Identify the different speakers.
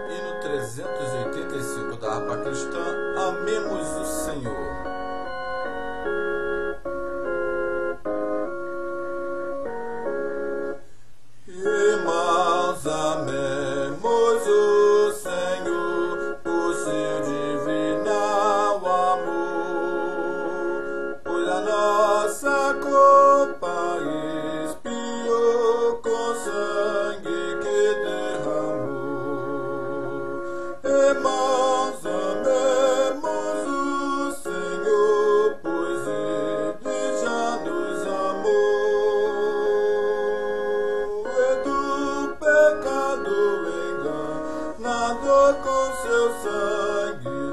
Speaker 1: Hino 385 da harpa cristã, Amemos o Senhor. Irmãos, amemos o Senhor, por seu divinal amor, pois a nossa culpa expiou com sangue que derramou. Irmãos, amemos o Senhor, pois Ele já nos amou. E do pecado enganado com seu sangue